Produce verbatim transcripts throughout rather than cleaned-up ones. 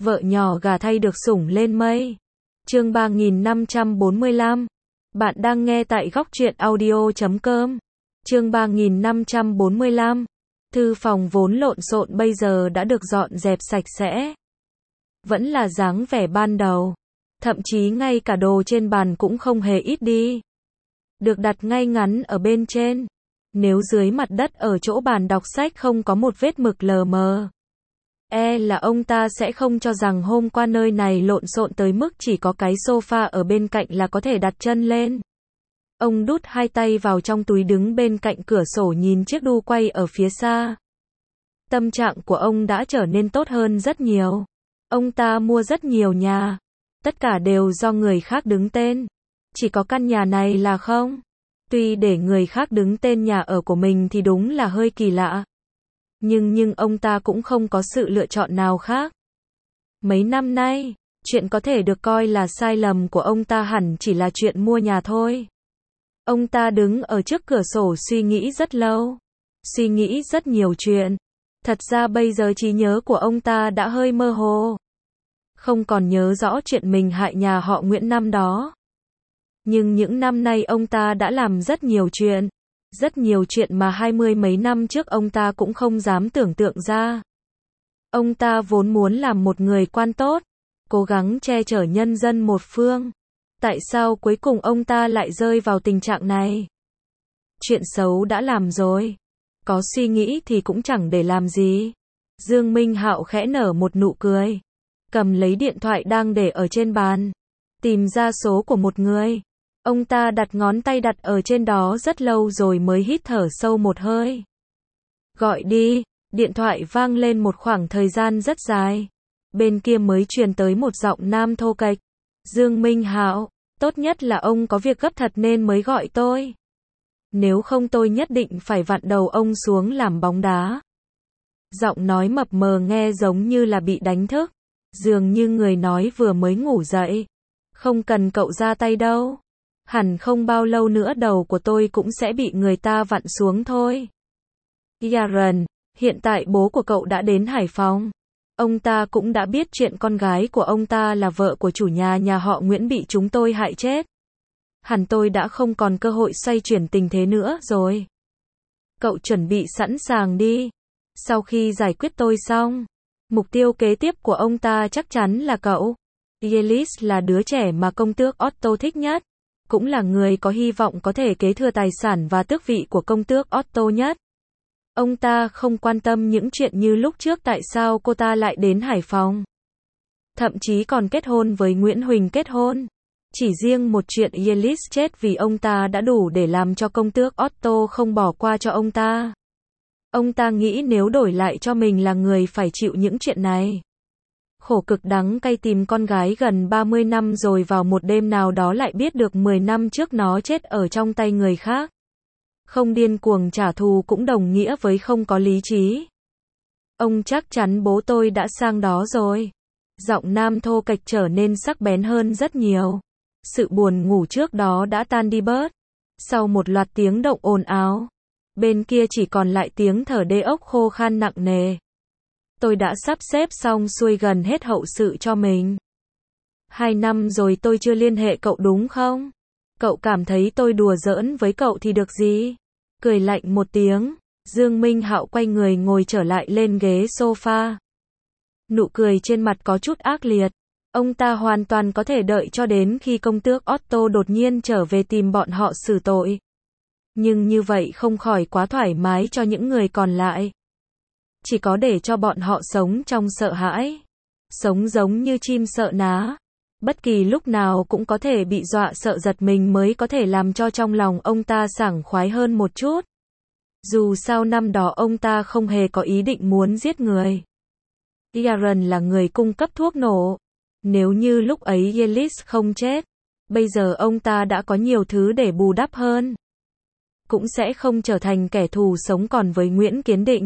Vợ nhỏ gả thay được sủng lên mây. Chương ba nghìn năm trăm bốn mươi lăm. Bạn đang nghe tại góc truyện audio chấm com. Chương ba nghìn năm trăm bốn mươi lăm. Thư phòng vốn lộn xộn bây giờ đã được dọn dẹp sạch sẽ. Vẫn là dáng vẻ ban đầu. Thậm chí ngay cả đồ trên bàn cũng không hề ít đi. Được đặt ngay ngắn ở bên trên. Nếu dưới mặt đất ở chỗ bàn đọc sách không có một vết mực lờ mờ, e là ông ta sẽ không cho rằng hôm qua nơi này lộn xộn tới mức chỉ có cái sofa ở bên cạnh là có thể đặt chân lên. Ông đút hai tay vào trong túi đứng bên cạnh cửa sổ nhìn chiếc đu quay ở phía xa. Tâm trạng của ông đã trở nên tốt hơn rất nhiều. Ông ta mua rất nhiều nhà. Tất cả đều do người khác đứng tên. Chỉ có căn nhà này là không. Tuy để người khác đứng tên nhà ở của mình thì đúng là hơi kỳ lạ. Nhưng nhưng ông ta cũng không có sự lựa chọn nào khác. Mấy năm nay, chuyện có thể được coi là sai lầm của ông ta hẳn chỉ là chuyện mua nhà thôi. Ông ta đứng ở trước cửa sổ suy nghĩ rất lâu. Suy nghĩ rất nhiều chuyện. Thật ra bây giờ trí nhớ của ông ta đã hơi mơ hồ. Không còn nhớ rõ chuyện mình hại nhà họ Nguyễn năm đó. Nhưng những năm nay ông ta đã làm rất nhiều chuyện. Rất nhiều chuyện mà hai mươi mấy năm trước ông ta cũng không dám tưởng tượng ra. Ông ta vốn muốn làm một người quan tốt, cố gắng che chở nhân dân một phương. Tại sao cuối cùng ông ta lại rơi vào tình trạng này? Chuyện xấu đã làm rồi. Có suy nghĩ thì cũng chẳng để làm gì. Dương Minh Hạo khẽ nở một nụ cười. Cầm lấy điện thoại đang để ở trên bàn. Tìm ra số của một người. Ông ta đặt ngón tay đặt ở trên đó rất lâu rồi mới hít thở sâu một hơi. Gọi đi, điện thoại vang lên một khoảng thời gian rất dài. Bên kia mới truyền tới một giọng nam thô kệch. Dương Minh Hạo, tốt nhất là ông có việc gấp thật nên mới gọi tôi. Nếu không tôi nhất định phải vặn đầu ông xuống làm bóng đá. Giọng nói mập mờ nghe giống như là bị đánh thức. Dường như người nói vừa mới ngủ dậy. Không cần cậu ra tay đâu. Hẳn không bao lâu nữa đầu của tôi cũng sẽ bị người ta vặn xuống thôi. Yaron, hiện tại bố của cậu đã đến Hải Phòng. Ông ta cũng đã biết chuyện con gái của ông ta là vợ của chủ nhà nhà họ Nguyễn bị chúng tôi hại chết. Hẳn tôi đã không còn cơ hội xoay chuyển tình thế nữa rồi. Cậu chuẩn bị sẵn sàng đi. Sau khi giải quyết tôi xong, mục tiêu kế tiếp của ông ta chắc chắn là cậu. Yelis là đứa trẻ mà công tước Otto thích nhất. Cũng là người có hy vọng có thể kế thừa tài sản và tước vị của công tước Otto nhất. Ông ta không quan tâm những chuyện như lúc trước tại sao cô ta lại đến Hải Phòng. Thậm chí còn kết hôn với Nguyễn Huỳnh kết hôn. Chỉ riêng một chuyện Yelis chết vì ông ta đã đủ để làm cho công tước Otto không bỏ qua cho ông ta. Ông ta nghĩ nếu đổi lại cho mình là người phải chịu những chuyện này. Khổ cực đắng cay tìm con gái gần ba mươi năm rồi vào một đêm nào đó lại biết được mười năm trước nó chết ở trong tay người khác. Không điên cuồng trả thù cũng đồng nghĩa với không có lý trí. Ông chắc chắn bố tôi đã sang đó rồi. Giọng nam thô kệch trở nên sắc bén hơn rất nhiều. Sự buồn ngủ trước đó đã tan đi bớt. Sau một loạt tiếng động ồn ào, bên kia chỉ còn lại tiếng thở đê ốc khô khan nặng nề. Tôi đã sắp xếp xong xuôi gần hết hậu sự cho mình. Hai năm rồi tôi chưa liên hệ cậu đúng không? Cậu cảm thấy tôi đùa giỡn với cậu thì được gì? Cười lạnh một tiếng, Dương Minh Hạo quay người ngồi trở lại lên ghế sofa. Nụ cười trên mặt có chút ác liệt. Ông ta hoàn toàn có thể đợi cho đến khi công tước Otto đột nhiên trở về tìm bọn họ xử tội. Nhưng như vậy không khỏi quá thoải mái cho những người còn lại. Chỉ có để cho bọn họ sống trong sợ hãi. Sống giống như chim sợ ná. Bất kỳ lúc nào cũng có thể bị dọa sợ giật mình mới có thể làm cho trong lòng ông ta sảng khoái hơn một chút. Dù sao năm đó ông ta không hề có ý định muốn giết người. Yaron là người cung cấp thuốc nổ. Nếu như lúc ấy Yelis không chết, bây giờ ông ta đã có nhiều thứ để bù đắp hơn. Cũng sẽ không trở thành kẻ thù sống còn với Nguyễn Kiến Định.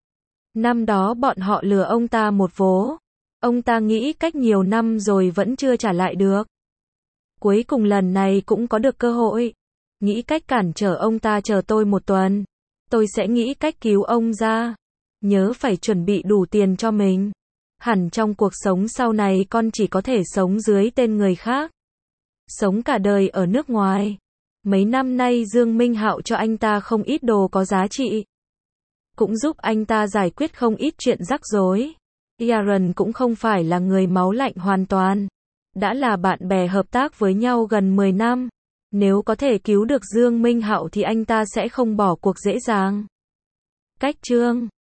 Năm đó bọn họ lừa ông ta một vố. Ông ta nghĩ cách nhiều năm rồi vẫn chưa trả lại được. Cuối cùng lần này cũng có được cơ hội. Nghĩ cách cản trở ông ta chờ tôi một tuần. Tôi sẽ nghĩ cách cứu ông ra. Nhớ phải chuẩn bị đủ tiền cho mình. Hẳn trong cuộc sống sau này con chỉ có thể sống dưới tên người khác. Sống cả đời ở nước ngoài. Mấy năm nay Dương Minh Hạo cho anh ta không ít đồ có giá trị. Cũng giúp anh ta giải quyết không ít chuyện rắc rối. Aaron cũng không phải là người máu lạnh hoàn toàn. Đã là bạn bè hợp tác với nhau gần mười năm. Nếu có thể cứu được Dương Minh Hạo thì anh ta sẽ không bỏ cuộc dễ dàng. Cách chương